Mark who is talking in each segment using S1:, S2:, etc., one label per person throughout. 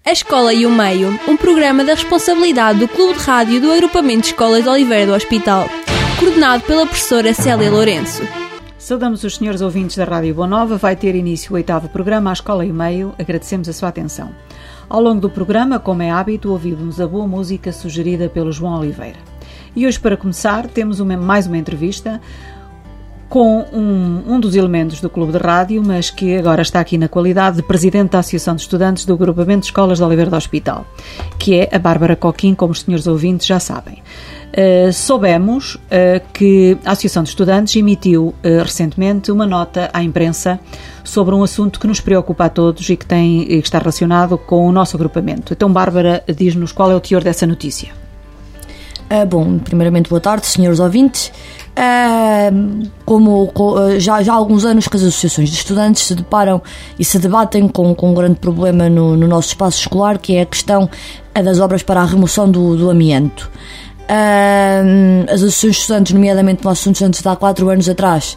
S1: A Escola e o Meio, um programa da responsabilidade do Clube de Rádio do Agrupamento de Escolas de Oliveira do Hospital, coordenado pela professora Célia Lourenço.
S2: Saudamos os senhores ouvintes da Rádio Boa Nova. Vai ter início o 8º programa, A Escola e o Meio. Agradecemos a sua atenção. Ao longo do programa, como é hábito, ouvimos a boa música sugerida pelo João Oliveira. E hoje, para começar, temos mais uma entrevista com um dos elementos do Clube de Rádio, mas que agora está aqui na qualidade de Presidente da Associação de Estudantes do Agrupamento de Escolas de Oliveira do Hospital, que é a Bárbara Coquim, como os senhores ouvintes já sabem. Soubemos que a Associação de Estudantes emitiu recentemente uma nota à imprensa sobre um assunto que nos preocupa a todos e que está relacionado com o nosso agrupamento. Então, Bárbara, diz-nos qual é o teor dessa notícia.
S3: Bom, primeiramente, boa tarde, senhores ouvintes. Já há alguns anos que as associações de estudantes se deparam e se debatem com um grande problema no nosso espaço escolar, que é a questão das obras para a remoção do amianto. As associações de estudantes, nomeadamente no Associação de Estudantes de há 4 anos atrás,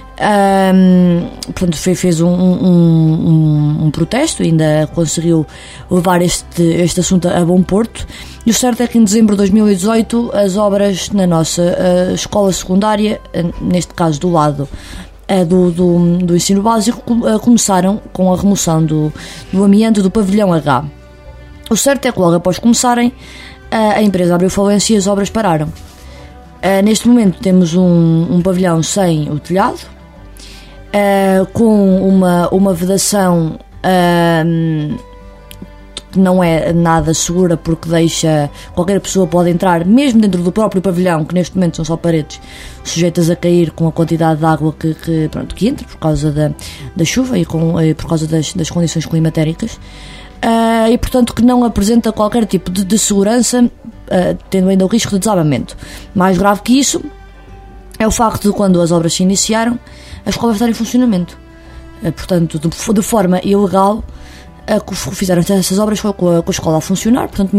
S3: fez um protesto, ainda conseguiu levar este assunto a bom porto. E o certo é que em dezembro de 2018 as obras na nossa escola secundária, neste caso do lado do ensino básico, começaram com a remoção do amianto do pavilhão H. O certo é que logo após começarem, a empresa abriu falência e as obras pararam. Neste momento temos um pavilhão sem o telhado, com uma vedação que não é nada segura, porque qualquer pessoa pode entrar, mesmo dentro do próprio pavilhão, que neste momento são só paredes, sujeitas a cair com a quantidade de água que entra por causa da chuva e por causa das condições climatéricas. E portanto que não apresenta qualquer tipo de segurança, tendo ainda o risco de desabamento. Mais grave que isso é o facto de, quando as obras se iniciaram, a escola estar em funcionamento. Portanto, de forma ilegal, fizeram essas obras com a escola a funcionar. Portanto,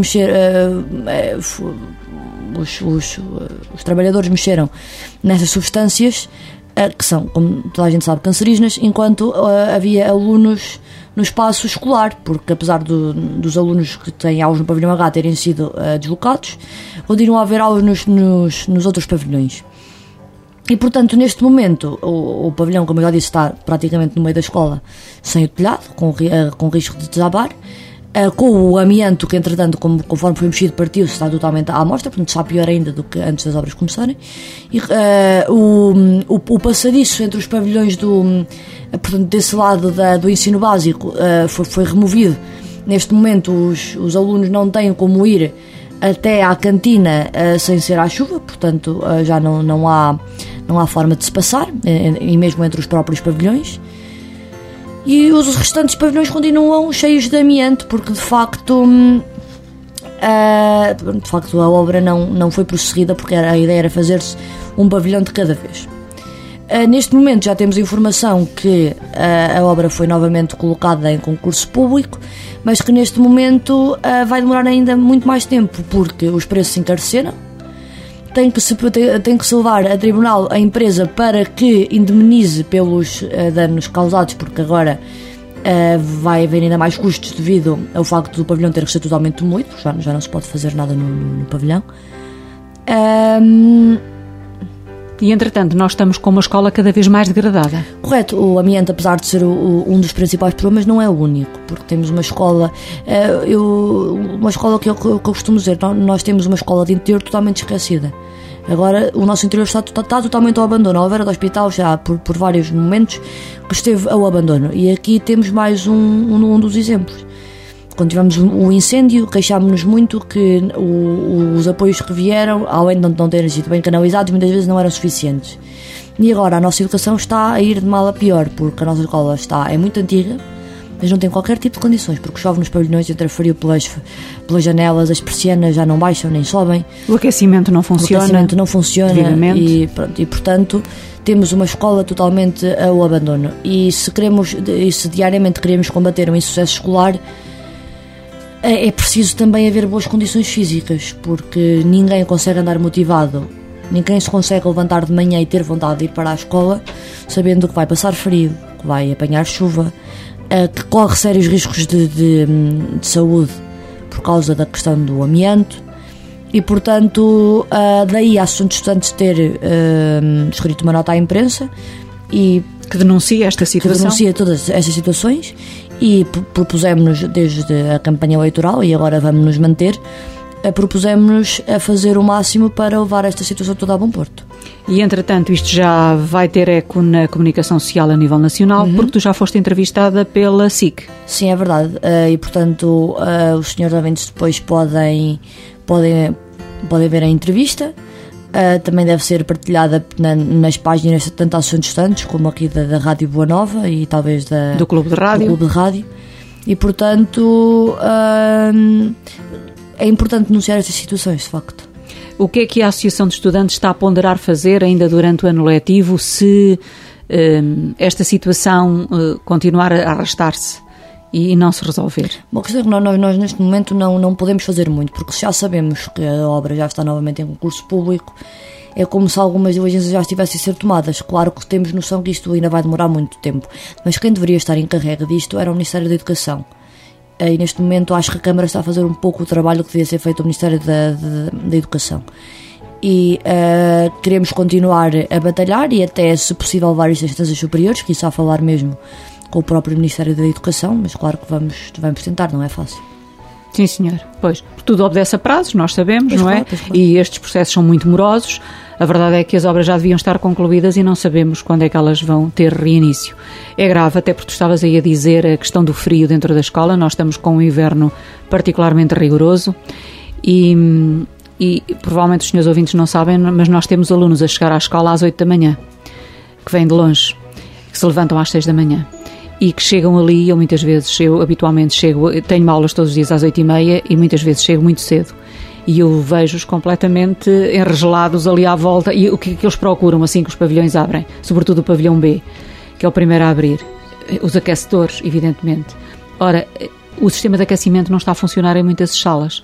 S3: os trabalhadores mexeram nessas substâncias que são, como toda a gente sabe, cancerígenas, enquanto havia alunos no espaço escolar, porque apesar dos alunos que têm aulas no pavilhão H terem sido deslocados, continuam a haver aulas nos outros pavilhões. E portanto, neste momento, o pavilhão, como eu já disse, está praticamente no meio da escola, sem o telhado, com risco de desabar, com o amianto que, entretanto, conforme foi mexido, partiu-se, está totalmente à amostra, portanto está pior ainda do que antes das obras começarem. E o passadiço entre os pavilhões portanto, desse lado do ensino básico foi removido. Neste momento os alunos não têm como ir até à cantina sem ser à chuva, portanto já não há forma de se passar, e mesmo entre os próprios pavilhões. E os restantes pavilhões continuam cheios de amianto, porque de facto a obra não foi prosseguida, porque a ideia era fazer-se um pavilhão de cada vez. Neste momento já temos informação que a obra foi novamente colocada em concurso público, mas que neste momento vai demorar ainda muito mais tempo, porque os preços se encareceram. Tem que se levar a tribunal a empresa para que indemnize pelos danos causados, porque agora vai haver ainda mais custos devido ao facto do pavilhão ter que ser totalmente demolido, porque já não se pode fazer nada no pavilhão.
S2: E, entretanto, nós estamos com uma escola cada vez mais degradada.
S3: Correto. O amianto, apesar de ser um dos principais problemas, não é o único, porque temos uma escola, uma escola que eu costumo dizer, nós temos uma escola de interior totalmente esquecida. Agora, o nosso interior está totalmente ao abandono. A Oliveira do Hospital, já por vários momentos, que esteve ao abandono. E aqui temos mais um dos exemplos. Quando tivemos o incêndio, queixámos-nos muito que os apoios que vieram, além de não terem sido bem canalizados, muitas vezes não eram suficientes. E agora a nossa educação está a ir de mal a pior, porque a nossa escola é muito antiga, mas não tem qualquer tipo de condições, porque chove nos pavilhões, entra frio pelas janelas, as persianas já não baixam nem sobem.
S2: O aquecimento não funciona.
S3: E portanto temos uma escola totalmente ao abandono. E se diariamente queremos combater um insucesso escolar, é preciso também haver boas condições físicas, porque ninguém consegue andar motivado, ninguém se consegue levantar de manhã e ter vontade de ir para a escola sabendo que vai passar frio, que vai apanhar chuva, que corre sérios riscos de saúde por causa da questão do amianto. E, portanto, daí a Associação de Estudantes ter escrito uma nota à imprensa e
S2: que denuncia esta situação.
S3: Que denuncia todas estas situações, e propusemos-nos desde a campanha eleitoral, e agora vamos nos manter, propusemos-nos a fazer o máximo para levar esta situação toda a bom porto.
S2: E, entretanto, isto já vai ter eco na comunicação social a nível nacional, porque tu já foste entrevistada pela SIC.
S3: Sim, é verdade. E, portanto, os senhores ouvintes depois podem ver a entrevista. Também deve ser partilhada nas páginas tanto da Associação de Estudantes como aqui da Rádio Boa Nova e talvez
S2: do Clube de Rádio.
S3: E, portanto, é importante denunciar estas situações, de facto.
S2: O que é que a Associação de Estudantes está a ponderar fazer ainda durante o ano letivo se esta situação continuar a arrastar-se e não se resolver?
S3: Bom, quer dizer que nós neste momento não podemos fazer muito, porque já sabemos que a obra já está novamente em concurso público. É como se algumas diligências já estivessem a ser tomadas. Claro que temos noção que isto ainda vai demorar muito tempo, mas quem deveria estar encarregue disto era o Ministério da Educação. E neste momento acho que a Câmara está a fazer um pouco o trabalho que devia ser feito ao Ministério da Educação. E queremos continuar a batalhar e até, se possível, levar isto às instâncias superiores, que isso a falar mesmo com o próprio Ministério da Educação, mas claro que vamos tentar, não é fácil.
S2: Sim, senhor. Pois, tudo obedece a prazos, nós sabemos, pois não é? Claro. E estes processos são muito morosos. A verdade é que as obras já deviam estar concluídas e não sabemos quando é que elas vão ter reinício. É grave, até porque tu estavas aí a dizer a questão do frio dentro da escola. Nós estamos com um inverno particularmente rigoroso e provavelmente os senhores ouvintes não sabem, mas nós temos alunos a chegar à escola às 8 da manhã, que vêm de longe, que se levantam às 6 da manhã. E que chegam ali, eu muitas vezes, eu habitualmente chego, tenho aulas todos os dias às 8h30 e muitas vezes chego muito cedo. E eu vejo-os completamente enregelados ali à volta. E o que eles procuram assim que os pavilhões abrem? Sobretudo o pavilhão B, que é o primeiro a abrir. Os aquecedores, evidentemente. Ora, o sistema de aquecimento não está a funcionar em muitas salas.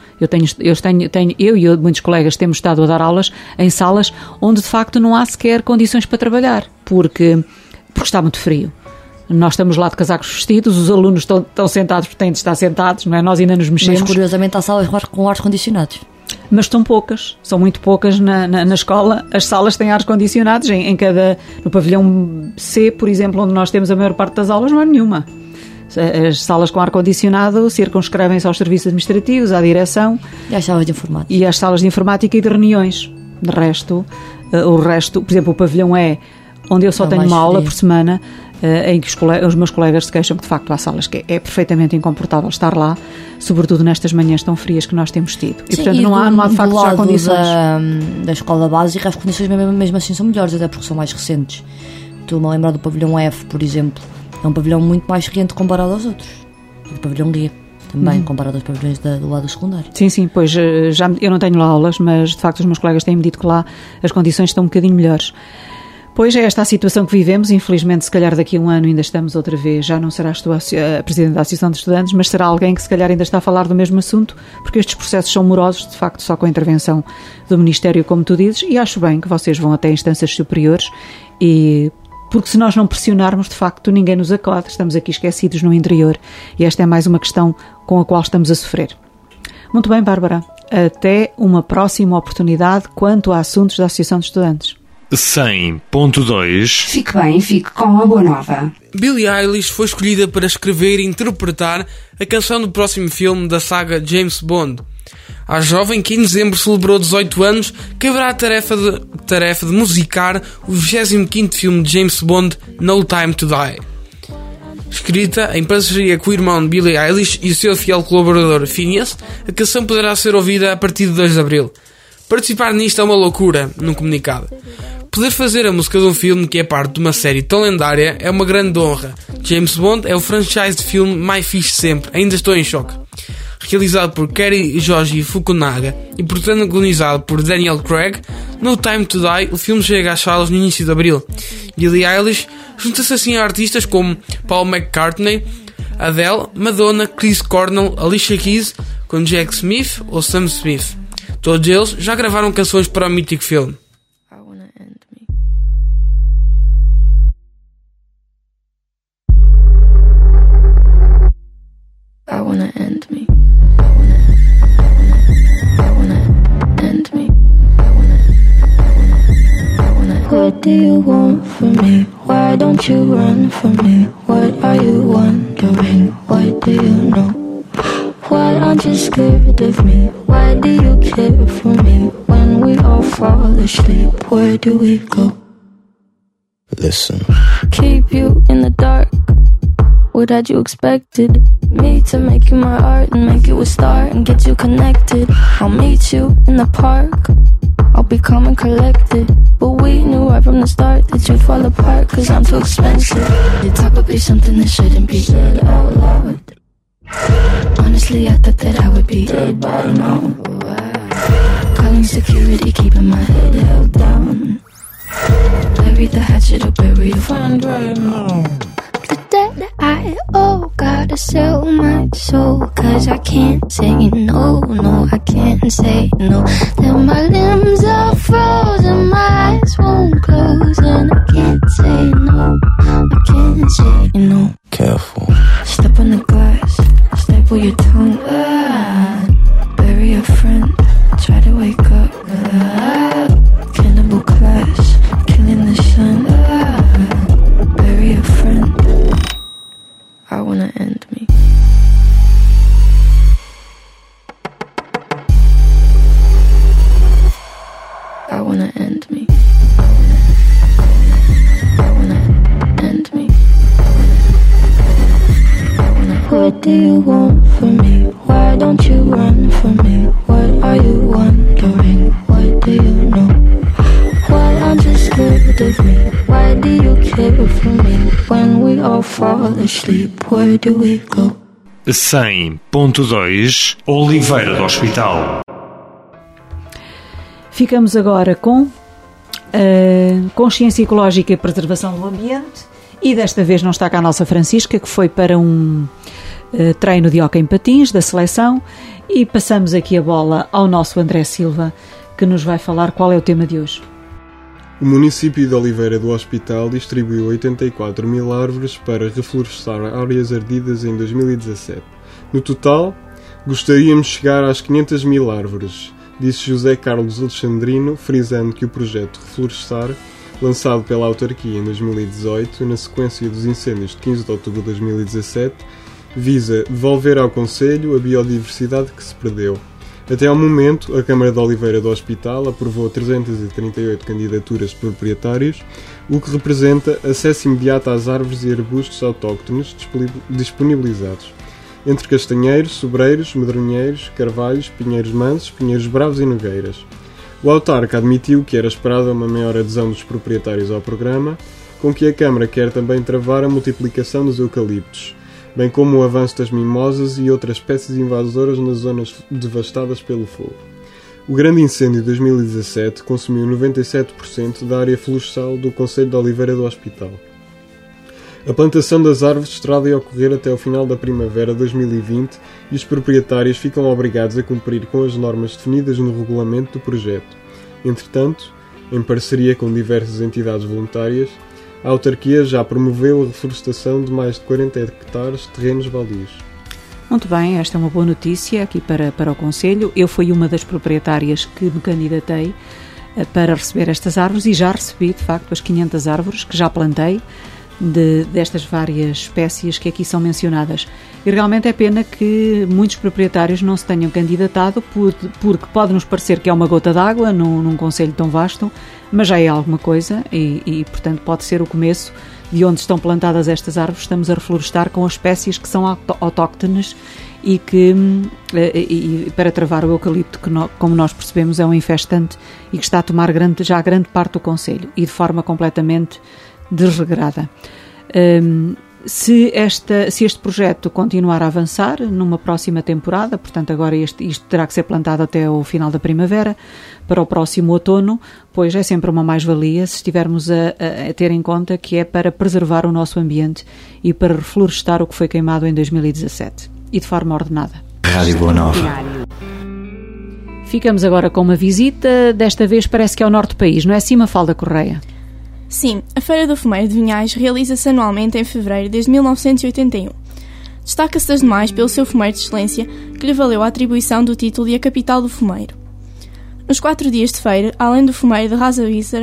S2: Eu e muitos colegas temos estado a dar aulas em salas onde de facto não há sequer condições para trabalhar, porque está muito frio. Nós estamos lá de casacos vestidos, os alunos estão sentados porque têm de estar sentados, não é? Nós ainda nos mexemos.
S3: Mas curiosamente há salas com ar-condicionados.
S2: Mas estão poucas, são muito poucas na escola. As salas têm ar-condicionados, no pavilhão C, por exemplo, onde nós temos a maior parte das aulas, não há nenhuma. As salas com ar-condicionado circunscrevem-se aos serviços administrativos, à direção.
S3: E às salas de informática.
S2: E às salas de informática e de reuniões. De resto, por exemplo, o pavilhão E, onde eu só tenho uma aula por semana, em que os meus colegas se queixam que de facto há salas que é perfeitamente incomportável estar lá, sobretudo nestas manhãs tão frias que nós temos tido. E, portanto, não há de facto já condições.
S3: Da escola básica, as condições mesmo assim são melhores, até porque são mais recentes. Estou-me a lembrar do pavilhão F, por exemplo. É um pavilhão muito mais quente comparado aos outros. E o pavilhão G também, comparado aos pavilhões do lado secundário.
S2: Sim, pois eu não tenho lá aulas, mas de facto os meus colegas têm-me dito que lá as condições estão um bocadinho melhores. Pois é esta a situação que vivemos. Infelizmente, se calhar daqui a um ano ainda estamos outra vez, já não serás tu a Presidente da Associação de Estudantes, mas será alguém que se calhar ainda está a falar do mesmo assunto, porque estes processos são morosos, de facto, só com a intervenção do Ministério, como tu dizes, e acho bem que vocês vão até instâncias superiores, porque se nós não pressionarmos, de facto, ninguém nos acode, estamos aqui esquecidos no interior, e esta é mais uma questão com a qual estamos a sofrer. Muito bem, Bárbara, até uma próxima oportunidade quanto a assuntos da Associação de Estudantes.
S4: 100.2
S5: Fique bem, fique com a Boa Nova.
S6: Billie Eilish foi escolhida para escrever e interpretar a canção do próximo filme da saga James Bond. A jovem, que em dezembro celebrou 18 anos, caberá a tarefa de musicar o 25º filme de James Bond, No Time to Die. Escrita em parceria com o irmão de Billie Eilish e o seu fiel colaborador Phineas, a canção poderá ser ouvida a partir de 2 de abril. Participar nisto é uma loucura, num comunicado. Poder fazer a música de um filme que é parte de uma série tão lendária é uma grande honra. James Bond é o franchise de filme mais fixe sempre, ainda estou em choque. Realizado por Cary Joji Fukunaga e protagonizado por Daniel Craig, No Time to Die, o filme chega às salas no início de abril. Billie Eilish junta-se assim a artistas como Paul McCartney, Adele, Madonna, Chris Cornell, Alicia Keys, com Jack Smith ou Sam Smith. Todos eles já gravaram canções para o mítico filme.
S4: you want from me? Why don't you run from me? What are you wondering? What do you know? Why aren't you scared of me? Why do you care for me? When we all fall asleep, where do we go?
S7: Listen.
S4: Keep you in the dark. What had you expected? Me to make you my art and make you a star and get you connected. I'll meet you in the park. I'll be calm and collected. But we knew right from the start that you'd fall apart, cause I'm too expensive. Your talk would be something that shouldn't be said out loud. Honestly, I thought that I would be dead by now. Calling security, keeping my head held down. Bury the hatchet or bury your friend right now. The debt I owe, gotta sell my soul, cause I can't say no, no, I can't say no. Then my limbs are frozen, my eyes won't close, and I can't say no, I can't say no.
S7: Careful.
S4: Step on the glass, staple your tongue, bury a friend, try to wake up, cannibal class, killing the sun, bury a friend. I wanna end me. I wanna end me. I wanna end me. What do you want from me? Why don't you run from me? What are you wondering? What do you know? Why aren't you scared of me? Why do you care for me? When we all fall asleep, where do we go?
S8: 100.2 Oliveira do Hospital.
S2: Ficamos agora com consciência ecológica e preservação do ambiente, e desta vez não está cá a nossa Francisca, que foi para um treino de hóquei em patins da seleção, e passamos aqui a bola ao nosso André Silva, que nos vai falar qual é o tema de hoje.
S9: O município de Oliveira do Hospital distribuiu 84 mil árvores para reflorestar áreas ardidas em 2017. No total, gostaríamos de chegar às 500 mil árvores, disse José Carlos Alexandrino, frisando que o projeto Reflorestar, lançado pela autarquia em 2018, na sequência dos incêndios de 15 de outubro de 2017, visa devolver ao concelho a biodiversidade que se perdeu. Até ao momento, a Câmara de Oliveira do Hospital aprovou 338 candidaturas de proprietários, o que representa acesso imediato às árvores e arbustos autóctones disponibilizados, entre castanheiros, sobreiros, medronheiros, carvalhos, pinheiros mansos, pinheiros bravos e nogueiras. O autarca admitiu que era esperada uma maior adesão dos proprietários ao programa, com que a Câmara quer também travar a multiplicação dos eucaliptos, bem como o avanço das mimosas e outras espécies invasoras nas zonas devastadas pelo fogo. O grande incêndio de 2017 consumiu 97% da área florestal do concelho de Oliveira do Hospital. A plantação das árvores terá de ocorrer até o final da primavera de 2020 e os proprietários ficam obrigados a cumprir com as normas definidas no regulamento do projeto. Entretanto, em parceria com diversas entidades voluntárias, a autarquia já promoveu a reflorestação de mais de 40 hectares de terrenos baldios.
S2: Muito bem, esta é uma boa notícia aqui para o concelho. Eu fui uma das proprietárias que me candidatei para receber estas árvores e já recebi, de facto, as 500 árvores que já plantei destas várias espécies que aqui são mencionadas. E realmente é pena que muitos proprietários não se tenham candidatado, porque pode-nos parecer que é uma gota d'água num concelho tão vasto, mas já é alguma coisa e, portanto, pode ser o começo de onde estão plantadas estas árvores. Estamos a reflorestar com as espécies que são autóctones e para travar o eucalipto, que como nós percebemos é um infestante e que está a tomar já grande parte do concelho e de forma completamente desregrada. Se este projeto continuar a avançar numa próxima temporada, portanto agora isto terá que ser plantado até o final da primavera, para o próximo outono, pois é sempre uma mais-valia se estivermos a ter em conta que é para preservar o nosso ambiente e para reflorestar o que foi queimado em 2017 e de forma ordenada.
S7: Rádio Boa Nova.
S2: Ficamos agora com uma visita, desta vez parece que é ao norte do país, não é assim, Mafalda Correia?
S10: Sim, a Feira do Fumeiro de Vinhais realiza-se anualmente em fevereiro desde 1981. Destaca-se das demais pelo seu fumeiro de excelência, que lhe valeu a atribuição do título de a capital do fumeiro. Nos 4 dias de feira, além do fumeiro de Rasa Víscera,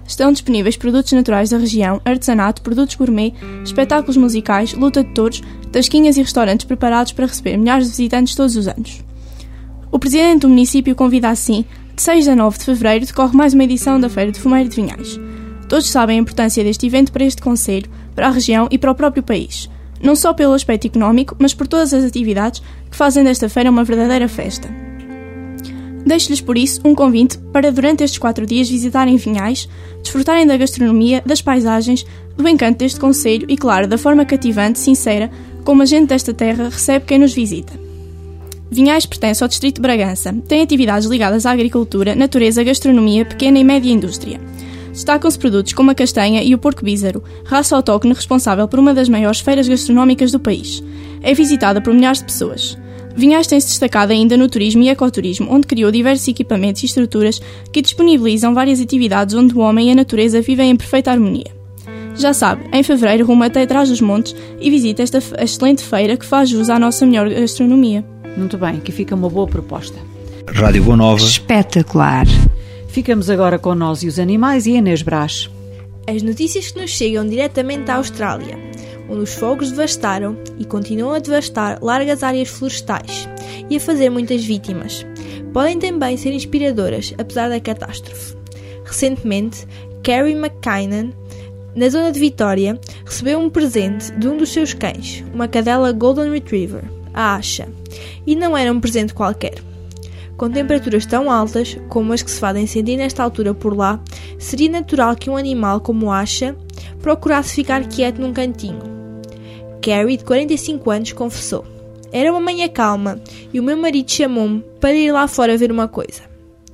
S10: estão disponíveis produtos naturais da região, artesanato, produtos gourmet, espetáculos musicais, luta de touros, tasquinhas e restaurantes preparados para receber milhares de visitantes todos os anos. O presidente do município convida assim, de 6 a 9 de fevereiro, decorre mais uma edição da Feira de Fumeiro de Vinhais. Todos sabem a importância deste evento para este concelho, para a região e para o próprio país. Não só pelo aspecto económico, mas por todas as atividades que fazem desta feira uma verdadeira festa. Deixo-lhes, por isso, um convite para, durante estes 4 dias, visitarem Vinhais, desfrutarem da gastronomia, das paisagens, do encanto deste concelho e, claro, da forma cativante, sincera, como a gente desta terra recebe quem nos visita. Vinhais pertence ao distrito de Bragança. Tem atividades ligadas à agricultura, natureza, gastronomia, pequena e média indústria. Destacam-se produtos como a castanha e o porco bízaro, raça autóctone responsável por uma das maiores feiras gastronómicas do país. É visitada por milhares de pessoas. Vinhais tem-se destacado ainda no turismo e ecoturismo, onde criou diversos equipamentos e estruturas que disponibilizam várias atividades onde o homem e a natureza vivem em perfeita harmonia. Já sabe, em fevereiro rumo até Trás dos Montes e visita esta excelente feira que faz jus à nossa melhor gastronomia.
S2: Muito bem, aqui fica uma boa proposta.
S8: Rádio Boa Nova.
S5: Espetacular.
S2: Ficamos agora com Nós e os Animais e Inês Brás.
S1: As notícias que nos chegam diretamente da Austrália, onde os fogos devastaram e continuam a devastar largas áreas florestais e a fazer muitas vítimas, podem também ser inspiradoras, apesar da catástrofe. Recentemente, Carrie McKinnon, na zona de Vitória, recebeu um presente de um dos seus cães, uma cadela Golden Retriever, a Asha, e não era um presente qualquer. Com temperaturas tão altas como as que se fazem sentir nesta altura por lá, seria natural que um animal como a Asha procurasse ficar quieto num cantinho. Carrie, de 45 anos, confessou: "Era uma manhã calma e o meu marido chamou-me para ir lá fora ver uma coisa.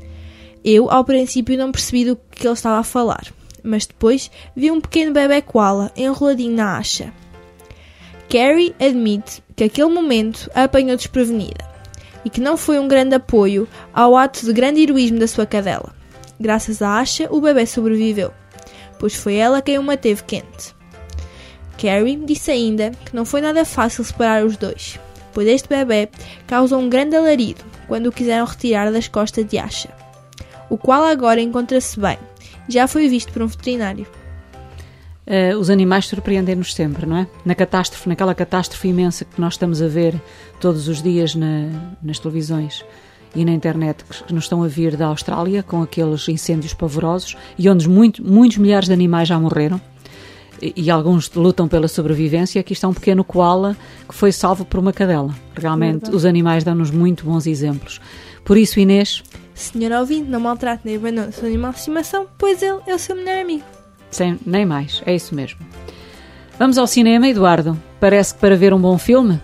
S1: Eu, ao princípio, não percebi do que ele estava a falar, mas depois vi um pequeno bebê koala enroladinho na Asha." Carrie admite que aquele momento a apanhou desprevenida e que não foi um grande apoio ao ato de grande heroísmo da sua cadela. Graças a Asha, o bebê sobreviveu, pois foi ela quem o manteve quente. Carrie disse ainda que não foi nada fácil separar os dois, pois este bebê causou um grande alarido quando o quiseram retirar das costas de Asha, o qual agora encontra-se bem e já foi visto por um veterinário.
S2: Os animais surpreendem-nos sempre, não é? Naquela catástrofe imensa que nós estamos a ver todos os dias nas televisões e na internet, que nos estão a vir da Austrália, com aqueles incêndios pavorosos, e onde muitos milhares de animais já morreram, e alguns lutam pela sobrevivência. Aqui está um pequeno koala que foi salvo por uma cadela. Realmente, os animais dão-nos muito bons exemplos. Por isso, Inês...
S1: Senhor ouvinte, não maltrate nem abandone o seu animal de estimação, pois ele é o seu melhor amigo.
S2: Nem mais, é isso mesmo. Vamos ao cinema, Eduardo. Parece que para ver um bom filme...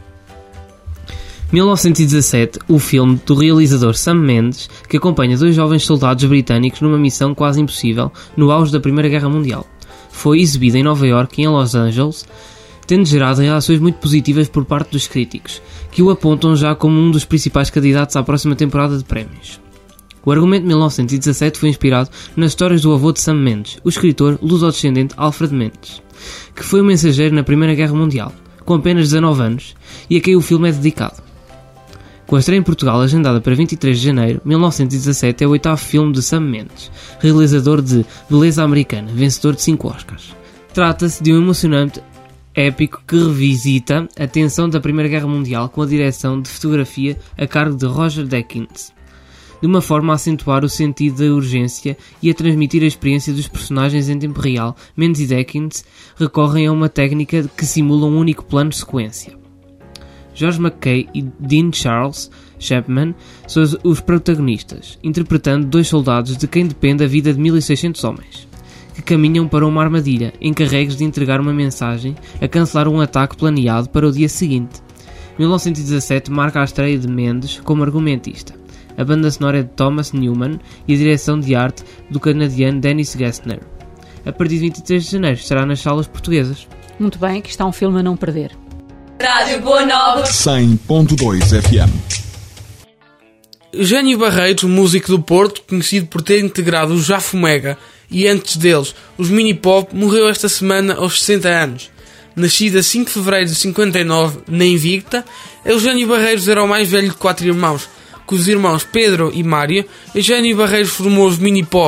S11: 1917, o filme do realizador Sam Mendes, que acompanha 2 jovens soldados britânicos numa missão quase impossível no auge da Primeira Guerra Mundial. Foi exibido em Nova Iorque e em Los Angeles, tendo gerado reações muito positivas por parte dos críticos, que o apontam já como um dos principais candidatos à próxima temporada de prémios. O argumento de 1917 foi inspirado nas histórias do avô de Sam Mendes, o escritor luso-descendente Alfred Mendes, que foi um mensageiro na Primeira Guerra Mundial, com apenas 19 anos, e a quem o filme é dedicado. Com a estreia em Portugal agendada para 23 de janeiro, 1917 é o 8º filme de Sam Mendes, realizador de Beleza Americana, vencedor de 5 Oscars. Trata-se de um emocionante épico que revisita a tensão da Primeira Guerra Mundial com a direção de fotografia a cargo de Roger Deakins, de uma forma a acentuar o sentido da urgência e a transmitir a experiência dos personagens em tempo real. Mendes e Deakins recorrem a uma técnica que simula um único plano de sequência. George McKay e Dean Charles Chapman são os protagonistas, interpretando 2 soldados de quem depende a vida de 1600 homens, que caminham para uma armadilha, encarregues de entregar uma mensagem a cancelar um ataque planeado para o dia seguinte. 1917 marca a estreia de Mendes como argumentista. A banda sonora é de Thomas Newman e a direção de arte do canadiano Dennis Gessner. A partir de 23 de janeiro estará nas salas portuguesas.
S2: Muito bem, aqui está um filme a não perder.
S12: Rádio Boa Nova
S8: 100.2 FM.
S6: Eugénio Barreiros, músico do Porto, conhecido por ter integrado o Jafomega e antes deles os Mini Pop, morreu esta semana aos 60 anos. Nascido a 5 de fevereiro de 59 na Invicta, Eugénio Barreiros era o mais velho de 4 irmãos. Com os irmãos Pedro e Mário, Eugénio Barreiros formou os Mini Pop,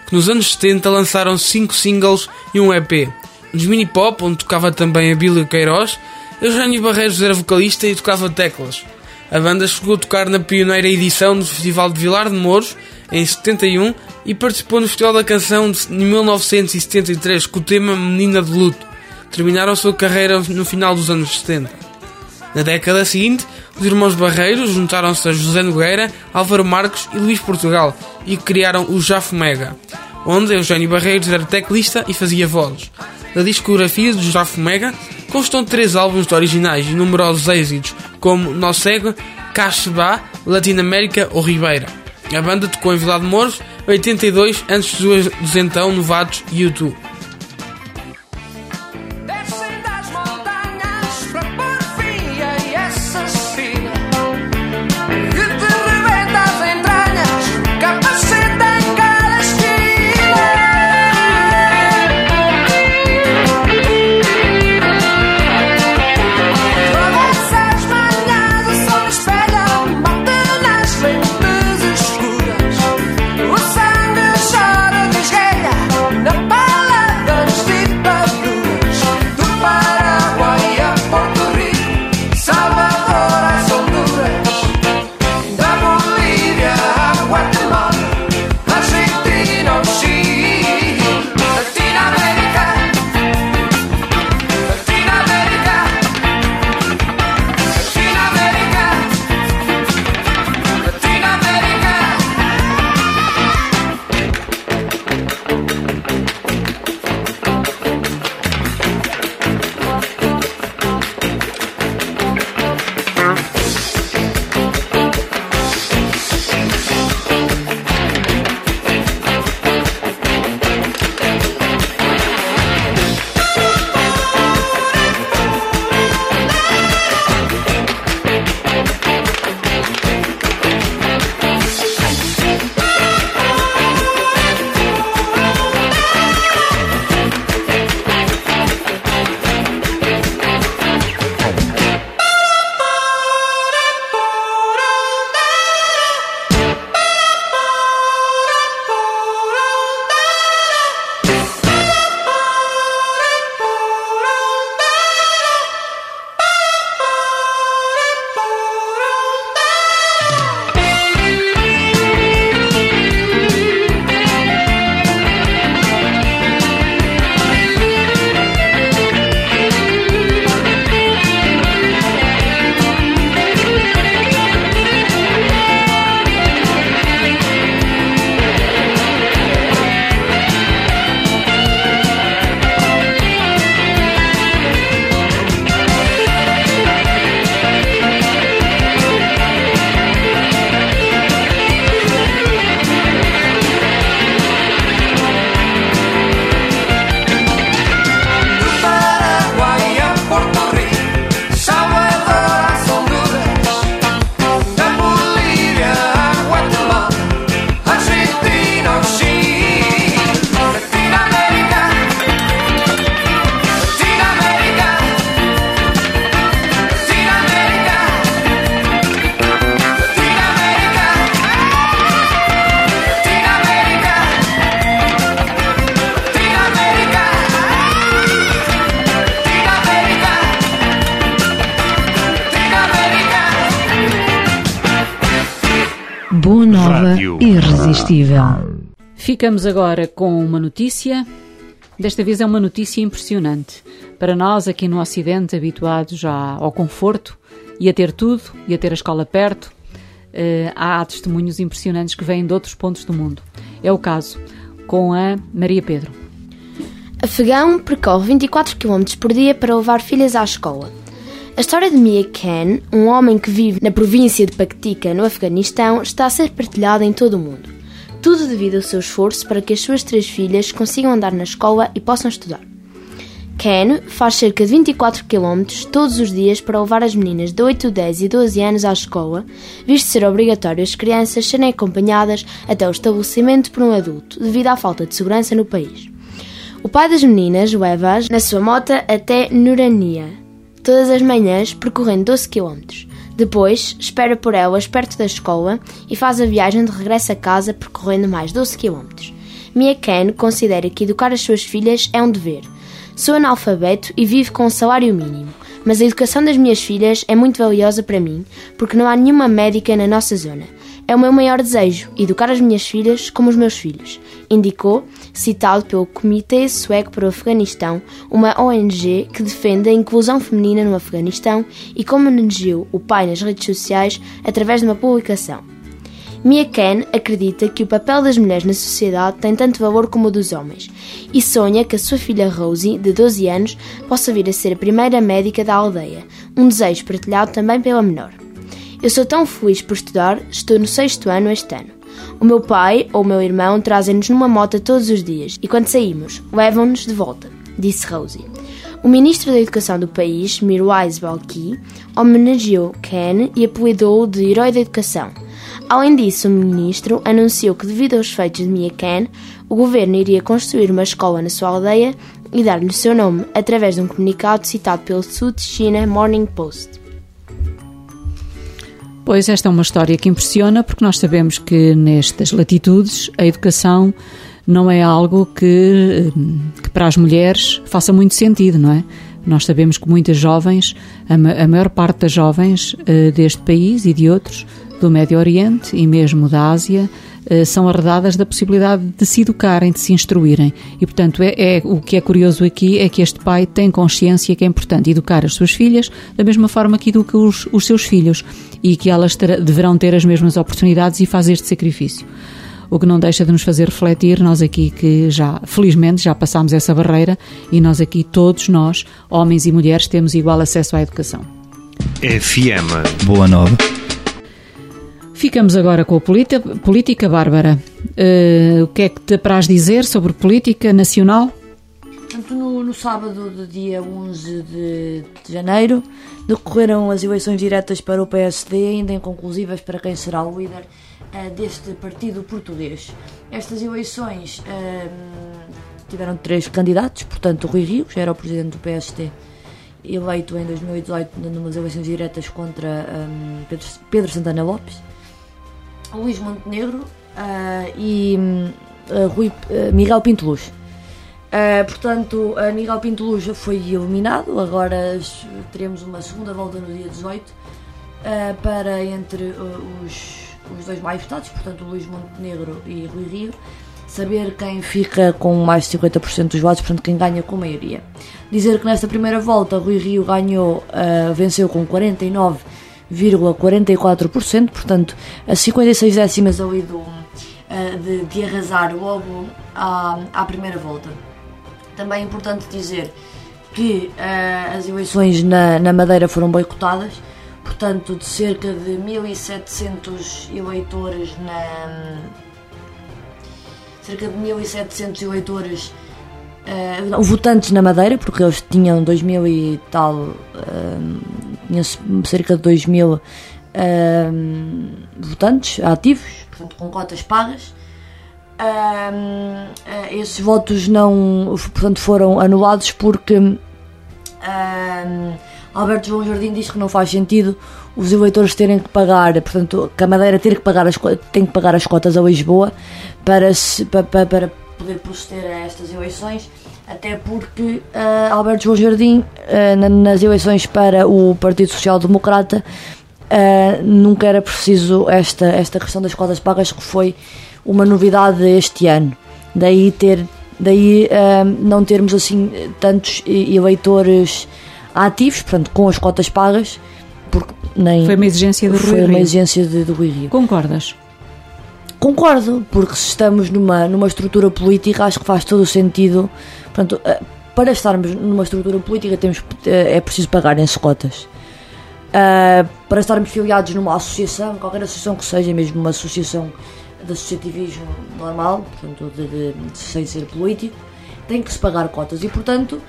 S6: que nos anos 70 lançaram 5 singles e um EP. Nos Mini Pop, onde tocava também a Bíblia Queiroz, Eugénio Barreiros era vocalista e tocava teclas. A banda chegou a tocar na pioneira edição do Festival de Vilar de Mouros, em 71, e participou no Festival da Canção de 1973 com o tema Menina de Luto. Terminaram a sua carreira no final dos anos 70. Na década seguinte, os irmãos Barreiros juntaram-se a José Nogueira, Álvaro Marques e Luís Portugal e criaram o Jafomega, onde Eugénio Barreiros era teclista e fazia vozes. Da discografia do Jafomega constam 3 álbuns de originais e numerosos êxitos, como Nó Cego, Cachebá, Latinoamérica ou Ribeira. A banda tocou em Vilar de Mouros em 82, antes dos então novatos U2.
S2: Boa Nova Irresistível. Ficamos agora com uma notícia. Desta vez é uma notícia impressionante. Para nós aqui no Ocidente, habituados já ao conforto e a ter tudo, e a ter a escola perto, há testemunhos impressionantes que vêm de outros pontos do mundo. É o caso com a Maria Pedro.
S13: Afegão percorre 24 km por dia para levar filhas à escola. A história de Mia Khan, um homem que vive na província de Paktika, no Afeganistão, está a ser partilhada em todo o mundo. Tudo devido ao seu esforço para que as suas 3 filhas consigam andar na escola e possam estudar. Khan faz cerca de 24 km todos os dias para levar as meninas de 8, 10 e 12 anos à escola, visto ser obrigatório as crianças serem acompanhadas até o estabelecimento por um adulto, devido à falta de segurança no país. O pai das meninas leva-as na sua moto até Nurania, todas as manhãs percorrendo 12 km. Depois, espera por elas perto da escola e faz a viagem de regresso a casa percorrendo mais 12 km. Mia Ken considera que educar as suas filhas é um dever. Sou analfabeto e vivo com um salário mínimo, mas a educação das minhas filhas é muito valiosa para mim porque não há nenhuma médica na nossa zona. É o meu maior desejo, educar as minhas filhas como os meus filhos, indicou, citado pelo Comitê Sueco para o Afeganistão, uma ONG que defende a inclusão feminina no Afeganistão e homenageou o pai nas redes sociais através de uma publicação. Mia Ken acredita que o papel das mulheres na sociedade tem tanto valor como o dos homens e sonha que a sua filha Rosie, de 12 anos, possa vir a ser a primeira médica da aldeia, um desejo partilhado também pela menor. Eu sou tão feliz por estudar, estou no 6º ano este ano. O meu pai ou o meu irmão trazem-nos numa moto todos os dias e quando saímos, levam-nos de volta, disse Rosie. O ministro da Educação do país, Mirwais Balki, homenageou Ken e apelidou-o de Herói da Educação. Além disso, o ministro anunciou que, devido aos feitos de Mia Ken, o governo iria construir uma escola na sua aldeia e dar-lhe o seu nome, através de um comunicado citado pelo South China Morning Post.
S2: Pois esta é uma história que impressiona, porque nós sabemos que nestas latitudes a educação não é algo que para as mulheres faça muito sentido, não é? Nós sabemos que muitas jovens, a maior parte das jovens deste país e de outros, do Médio Oriente e mesmo da Ásia, são arredadas da possibilidade de se educarem, de se instruírem. E, portanto, o que é curioso aqui é que este pai tem consciência que é importante educar as suas filhas da mesma forma que educa os seus filhos e que elas deverão ter as mesmas oportunidades e faz este sacrifício. O que não deixa de nos fazer refletir, nós aqui que felizmente já passámos essa barreira e nós aqui, todos nós, homens e mulheres, temos igual acesso à educação.
S8: FM Boa Nova.
S2: Ficamos agora com a política, Bárbara. O que é que te apraz dizer sobre política nacional?
S3: Portanto, no sábado do dia 11 de janeiro decorreram as eleições diretas para o PSD, ainda inconclusivas para quem será o líder deste partido português. Estas eleições tiveram 3 candidatos, portanto o Rui Rio, que já era o presidente do PSD, eleito em 2018 numas eleições diretas contra Pedro Santana Lopes, Luís Montenegro e Miguel Pinto Luz. Portanto, Miguel Pinto Luz foi eliminado, agora teremos uma segunda volta no dia 18 para entre os dois mais votados, portanto Luís Montenegro e Rui Rio, saber quem fica com mais de 50% dos votos, portanto quem ganha com maioria. Dizer que nesta primeira volta Rui Rio venceu com 49,44%, portanto a 56 décimas ali de arrasar logo à primeira volta. Também é importante dizer que as eleições na Madeira foram boicotadas, portanto de cerca de 1.700 eleitores votantes na Madeira, porque eles tinham 2.000 e tal, tinham cerca de 2.000 votantes ativos, portanto com cotas pagas. Esses votos foram anulados porque Alberto João Jardim diz que não faz sentido os eleitores terem que pagar, portanto, que a Madeira tem que pagar as cotas a Lisboa para poder proceder a estas eleições, até porque Alberto João Jardim, nas eleições para o Partido Social Democrata, nunca era preciso esta questão das cotas pagas, que foi uma novidade este ano. Daí não termos assim tantos eleitores ativos, portanto, com as cotas pagas, porque
S2: foi uma exigência do Rui Rio.
S3: Foi uma exigência do Rui Rio.
S2: Concordas?
S3: Concordo, porque se estamos numa estrutura política, acho que faz todo o sentido. Portanto, para estarmos numa estrutura política é preciso pagarem-se cotas. Para estarmos filiados numa associação, qualquer associação que seja, mesmo uma associação de associativismo normal, portanto, sem ser político, tem que se pagar cotas e, portanto,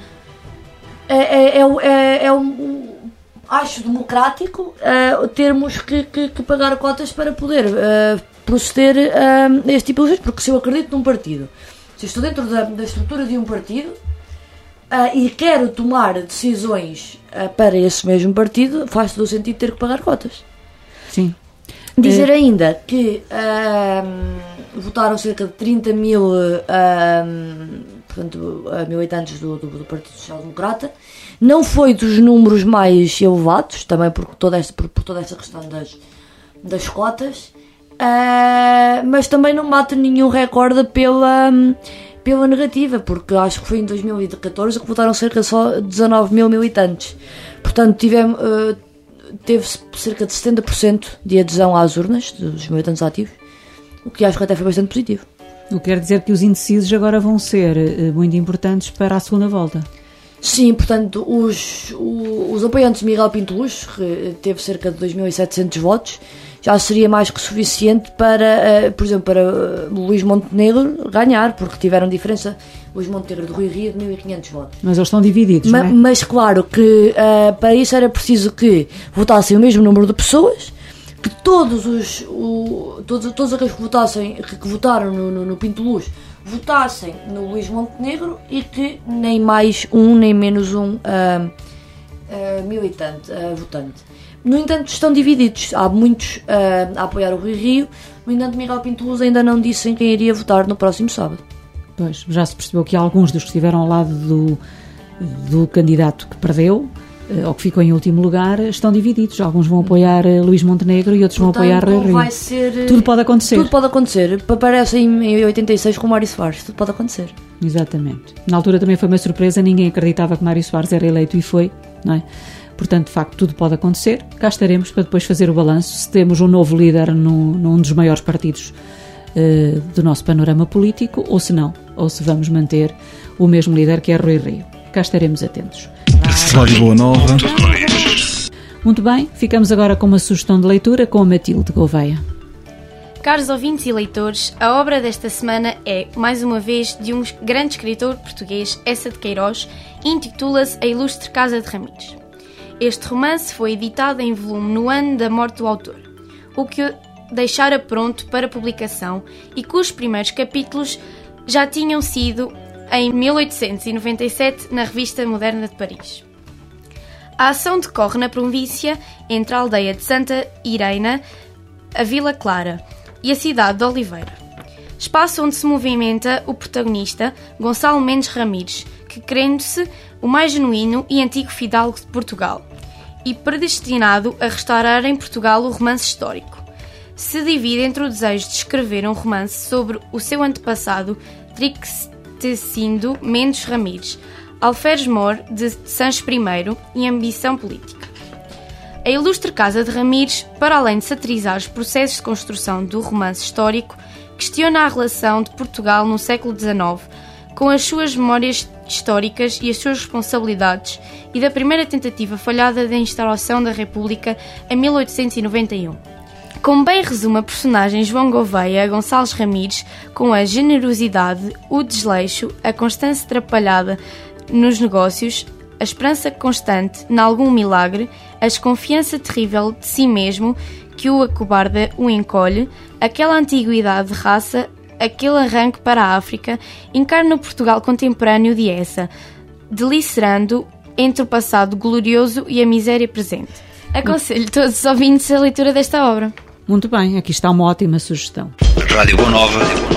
S3: acho democrático termos que pagar cotas para poder proceder a este tipo de coisas, porque se eu acredito num partido, se eu estou dentro da estrutura de um partido e quero tomar decisões para esse mesmo partido, faz todo o sentido ter que pagar cotas.
S2: Sim.
S3: Dizer ainda que votaram cerca de 30 mil militantes do Partido Social Democrata. Não foi dos números mais elevados, também por toda esta questão das cotas, mas também não bate nenhum recorde pela negativa, porque acho que foi em 2014 que votaram cerca de só 19 mil militantes. Portanto, teve cerca de 70% de adesão às urnas dos militantes ativos, o que acho que até foi bastante positivo.
S2: O que quer dizer que os indecisos agora vão ser muito importantes para a segunda volta.
S3: Sim, portanto, os apoiantes de Miguel Pinto Luz, que teve cerca de 2.700 votos, já seria mais que suficiente para, por exemplo, para Luís Montenegro ganhar, porque tiveram diferença, Luís Montenegro do Rui Rio, de 1.500 votos.
S2: Mas eles estão divididos, não é?
S3: Mas claro que para isso era preciso que votassem o mesmo número de pessoas, que todos aqueles que votaram no Pinto Luz votassem no Luís Montenegro e que nem mais nem menos um votante. No entanto, estão divididos. Há muitos a apoiar o Rui Rio. No entanto, Miguel Pinto Luz ainda não disse em quem iria votar no próximo sábado.
S2: Pois, já se percebeu que alguns dos que estiveram ao lado do candidato que perdeu, ou que ficou em último lugar, estão divididos. Alguns vão apoiar Luís Montenegro e outros vão apoiar Rui Rio.
S3: Vai ser,
S2: tudo pode acontecer.
S3: Tudo pode acontecer. Parece em 86 com o Mário Soares. Tudo pode acontecer.
S2: Exatamente. Na altura também foi uma surpresa. Ninguém acreditava que Mário Soares era eleito e foi, não é? Portanto, de facto, tudo pode acontecer. Cá estaremos para depois fazer o balanço. Se temos um novo líder num dos maiores partidos do nosso panorama político, ou se não, ou se vamos manter o mesmo líder que é Rui Rio. Cá estaremos atentos.
S8: Rádio Boa Nova.
S2: Muito bem, ficamos agora com uma sugestão de leitura com a Matilde Gouveia.
S14: Caros ouvintes e leitores, a obra desta semana é, mais uma vez, de um grande escritor português, Eça de Queiroz, e intitula-se A Ilustre Casa de Ramires. Este romance foi editado em volume no ano da morte do autor, o que o deixara pronto para publicação e cujos primeiros capítulos já tinham sido em 1897 na Revista Moderna de Paris. A ação decorre na província entre a aldeia de Santa Irena, a Vila Clara e a cidade de Oliveira. Espaço onde se movimenta o protagonista, Gonçalo Mendes Ramires, que crendo-se o mais genuíno e antigo fidalgo de Portugal e predestinado a restaurar em Portugal o romance histórico, se divide entre o desejo de escrever um romance sobre o seu antepassado Tristecindo Mendes Ramires, alferes mor de Sancho I e ambição política. A Ilustre Casa de Ramires, para além de satirizar os processos de construção do romance histórico, questiona a relação de Portugal no século XIX com as suas memórias históricas e as suas responsabilidades e da primeira tentativa falhada da instauração da República em 1891. Como bem resume a personagem João Gouveia Gonçalves Ramires, com a generosidade, o desleixo, a constância atrapalhada nos negócios, a esperança constante em algum milagre, a desconfiança terrível de si mesmo que o acobarda o encolhe, aquela antiguidade de raça, aquele arranque para a África, encarna o Portugal contemporâneo de Eça, delicerando entre o passado glorioso e a miséria presente. Aconselho todos os ouvintes a leitura desta obra.
S2: Muito bem, aqui está uma ótima sugestão.
S8: Rádio Boa Nova.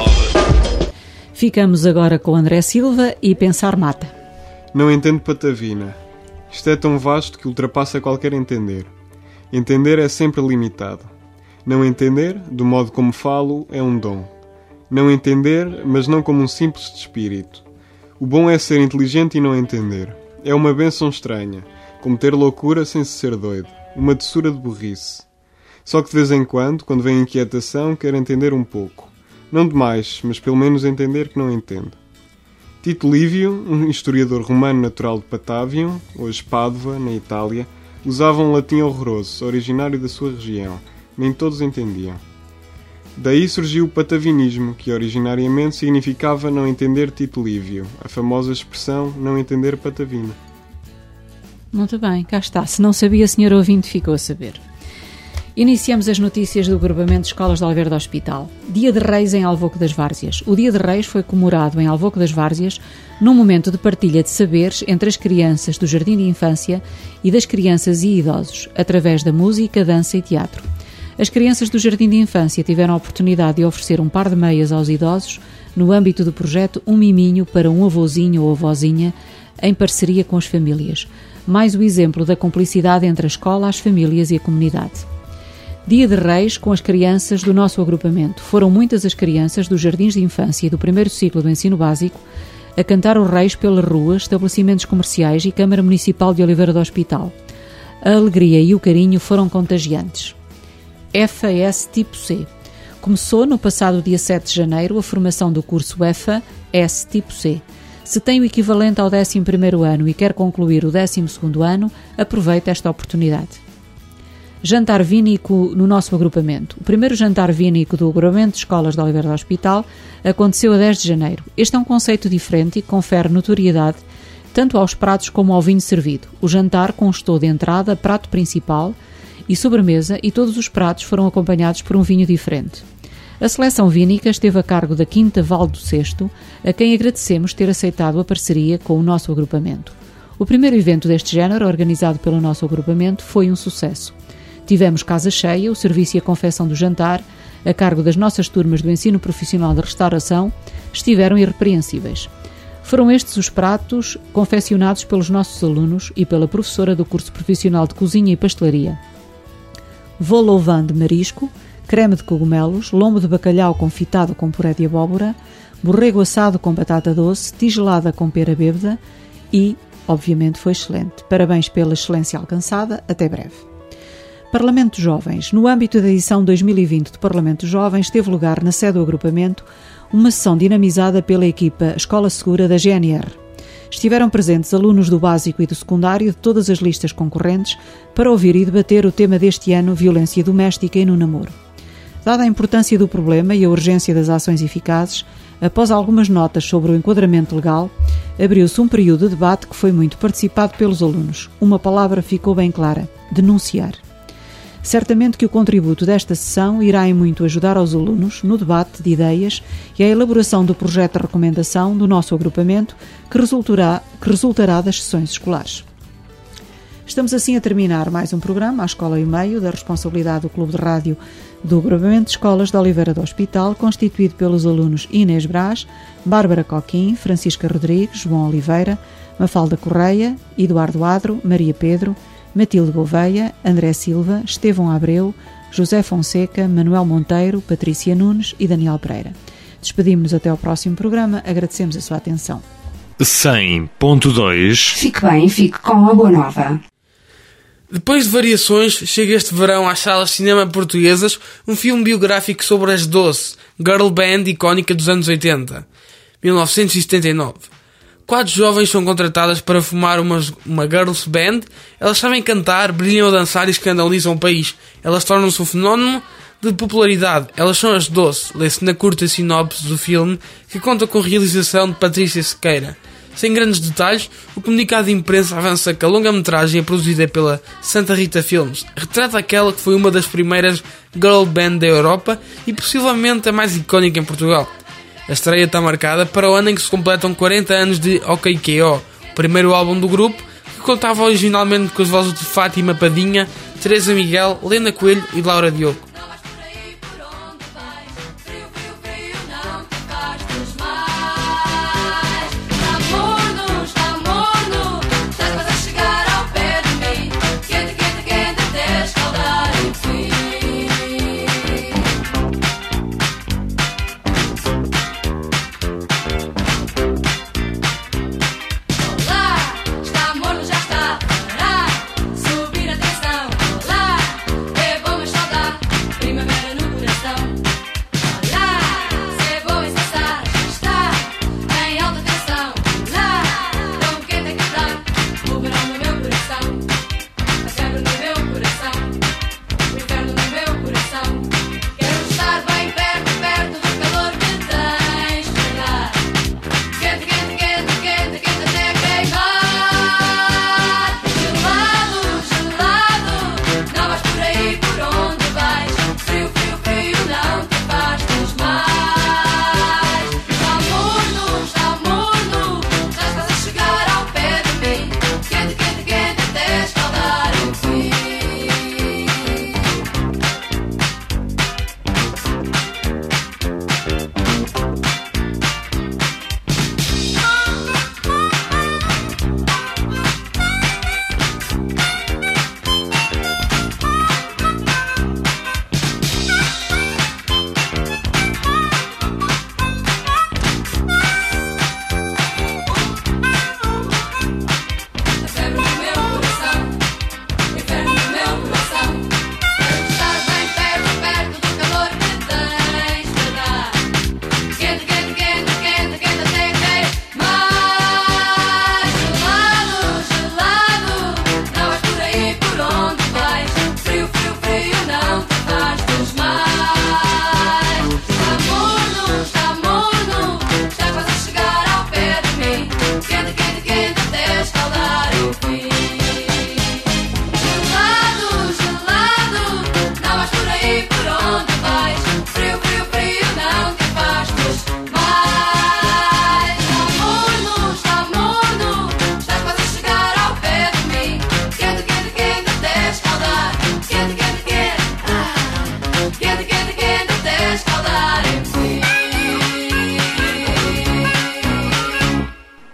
S2: Ficamos agora com André Silva e Pensar Mata.
S9: Não entendo patavina. Isto é tão vasto que ultrapassa qualquer entender. Entender é sempre limitado. Não entender, do modo como falo, é um dom. Não entender, mas não como um simples de espírito. O bom é ser inteligente e não entender. É uma bênção estranha, como ter loucura sem se ser doido. Uma doçura de burrice. Só que de vez em quando vem inquietação, quero entender um pouco. Não demais, mas pelo menos entender que não entendo. Tito Livio, um historiador romano natural de Patavium, hoje Pádua, na Itália, usava um latim horroroso, originário da sua região. Nem todos entendiam. Daí surgiu o patavinismo, que originariamente significava não entender Tito Livio, a famosa expressão não entender patavina.
S2: Muito bem, cá está. Se não sabia, senhor ouvinte, ficou a saber. Iniciamos as notícias do agrupamento de escolas de Oliveira do Hospital. Dia de Reis em Alvoco das Várzeas. O Dia de Reis foi comemorado em Alvoco das Várzeas num momento de partilha de saberes entre as crianças do Jardim de Infância e das crianças e idosos, através da música, dança e teatro. As crianças do Jardim de Infância tiveram a oportunidade de oferecer um par de meias aos idosos no âmbito do projeto Um Miminho para um avôzinho ou avózinha, em parceria com as famílias. Mais o exemplo da cumplicidade entre a escola, as famílias e a comunidade. Dia de Reis com as crianças do nosso agrupamento. Foram muitas as crianças dos jardins de infância e do primeiro ciclo do ensino básico a cantar os reis pelas ruas, estabelecimentos comerciais e Câmara Municipal de Oliveira do Hospital. A alegria e o carinho foram contagiantes. FAS Tipo C. Começou no passado dia 7 de janeiro a formação do curso FAS Tipo C. Se tem o equivalente ao 11º ano e quer concluir o 12º ano, aproveite esta oportunidade. Jantar vínico no nosso agrupamento. O primeiro jantar vínico do agrupamento de escolas de Oliveira do Hospital aconteceu a 10 de janeiro. Este é um conceito diferente e confere notoriedade tanto aos pratos como ao vinho servido. O jantar constou de entrada, prato principal e sobremesa, e todos os pratos foram acompanhados por um vinho diferente. A seleção vínica esteve a cargo da Quinta Val do Cesto, a quem agradecemos ter aceitado a parceria com o nosso agrupamento. O primeiro evento deste género, organizado pelo nosso agrupamento, foi um sucesso. Tivemos casa cheia, o serviço e a confecção do jantar, a cargo das nossas turmas do ensino profissional de restauração, estiveram irrepreensíveis. Foram estes os pratos confeccionados pelos nossos alunos e pela professora do curso profissional de cozinha e pastelaria. Vol au vin de marisco, creme de cogumelos, lombo de bacalhau confitado com puré de abóbora, borrego assado com batata doce, tigelada com pera bêbada e, obviamente, foi excelente. Parabéns pela excelência alcançada. Até breve. Parlamento Jovens. No âmbito da edição 2020 do Parlamento Jovens, teve lugar na sede do agrupamento uma sessão dinamizada pela equipa Escola Segura da GNR. Estiveram presentes alunos do básico e do secundário de todas as listas concorrentes para ouvir e debater o tema deste ano, violência doméstica e no namoro. Dada a importância do problema e a urgência das ações eficazes, após algumas notas sobre o enquadramento legal, abriu-se um período de debate que foi muito participado pelos alunos. Uma palavra ficou bem clara: denunciar. Certamente que o contributo desta sessão irá em muito ajudar aos alunos no debate de ideias e à elaboração do projeto de recomendação do nosso agrupamento que resultará das sessões escolares. Estamos assim a terminar mais um programa, à Escola e Meio, da responsabilidade do Clube de Rádio do Agrupamento de Escolas de Oliveira do Hospital, constituído pelos alunos Inês Brás, Bárbara Coquim, Francisca Rodrigues, João Oliveira, Mafalda Correia, Eduardo Adro, Maria Pedro, Matilde Gouveia, André Silva, Estevão Abreu, José Fonseca, Manuel Monteiro, Patrícia Nunes e Daniel Pereira. Despedimos-nos até ao próximo programa. Agradecemos a sua atenção.
S5: 100.2
S15: Fique bem, fique com a Boa Nova.
S6: Depois de variações, chega este verão às salas de cinema portuguesas um filme biográfico sobre as Doce, girl band icónica dos anos 80, 1979. 4 jovens são contratadas para formar uma girls band. Elas sabem cantar, brilham a dançar e escandalizam o país. Elas tornam-se um fenómeno de popularidade. Elas são as Doce. Lê-se na curta sinopse do filme, que conta com a realização de Patrícia Sequeira. Sem grandes detalhes, o comunicado de imprensa avança que a longa-metragem é produzida pela Santa Rita Filmes. Retrata aquela que foi uma das primeiras girl band da Europa e possivelmente a mais icónica em Portugal. A estreia está marcada para o ano em que se completam 40 anos de OKKO, o primeiro álbum do grupo, que contava originalmente com as vozes de Fátima Padinha, Teresa Miguel, Lena Coelho e Laura Diogo.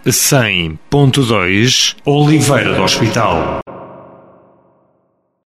S16: 100.2 Oliveira do Hospital.